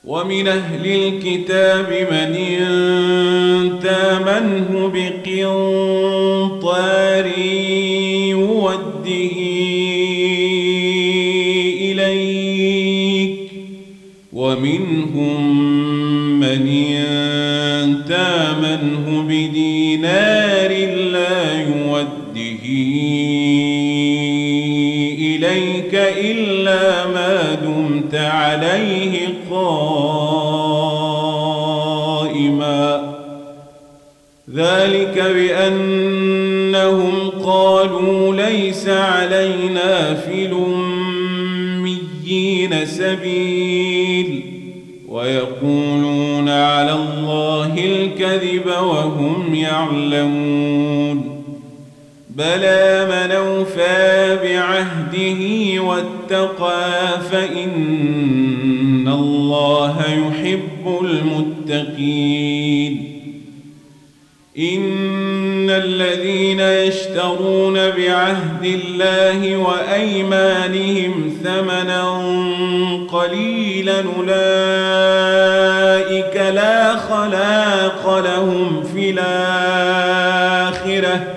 ومن أهل الكتاب من إن تامنه بقنطار يوده إليك ومنهم من إن تامنه بدينار لا يوده إليك إلا ما دمت عليه قائما ذلك بأنهم قالوا ليس علينا في الأميين سبيل ويقولون على الله الكذب وهم يعلمون بلى من أوفى بعهده واتقى فإن الله يحب المتقين إن الذين يشترون بعهد الله وأيمانهم ثمنا قليلا أولئك لا خلاق لهم في الآخرة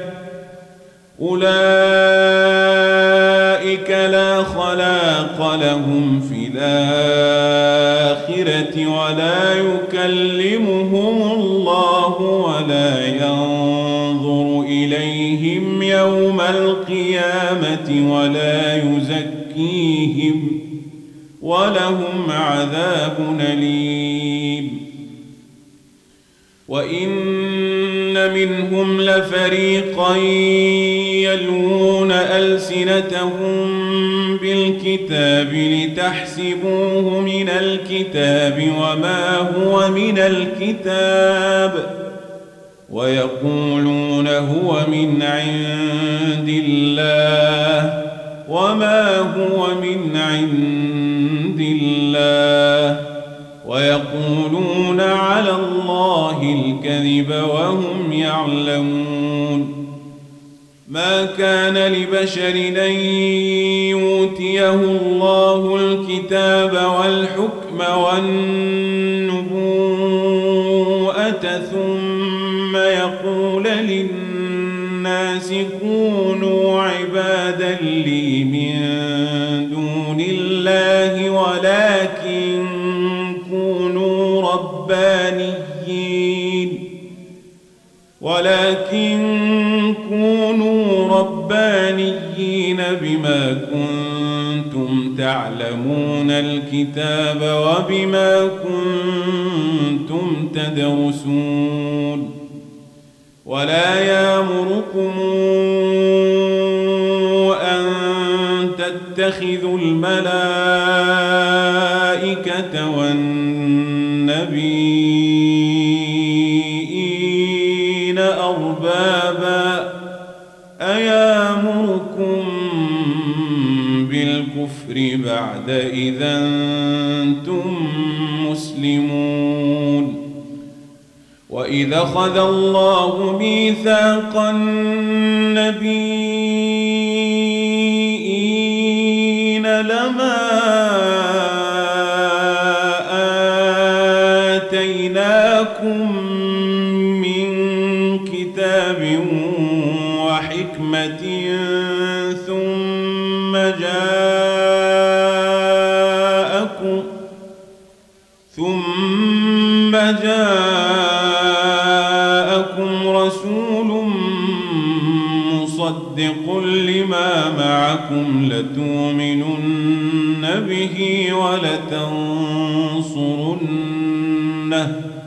ولا يكلمهم الله ولا ينظر إليهم يوم القيامة ولا يزكيهم ولهم عذاب أليم وإن منهم لفريقا يلوون ألسنتهم بالكتاب لتحسبوه من الكتاب وما هو من الكتاب ويقولون هو من عند الله وما هو من عند الله ويقولون على الله الكذب وهم يعلمون ما كان لبشر أن يؤتيه الله الكتاب والحكم والنبوءة ثم يقول للناس كونوا عبادا لي من دون الله ولكن كونوا ربانيين بما كنتم تعلمون الكتاب وبما كنتم تدرسون ولا يأمركم أن تتخذوا الملائكة والنبيين أربابا أيامركم بالكفر بعد إذا أنتم مسلمون وإذا أخذ الله ميثاق النبيين لما آتيناكم من كتاب وحكمة ثم جاءكم رسول مصدق لما معكم لتؤمنن به ولتنصرنه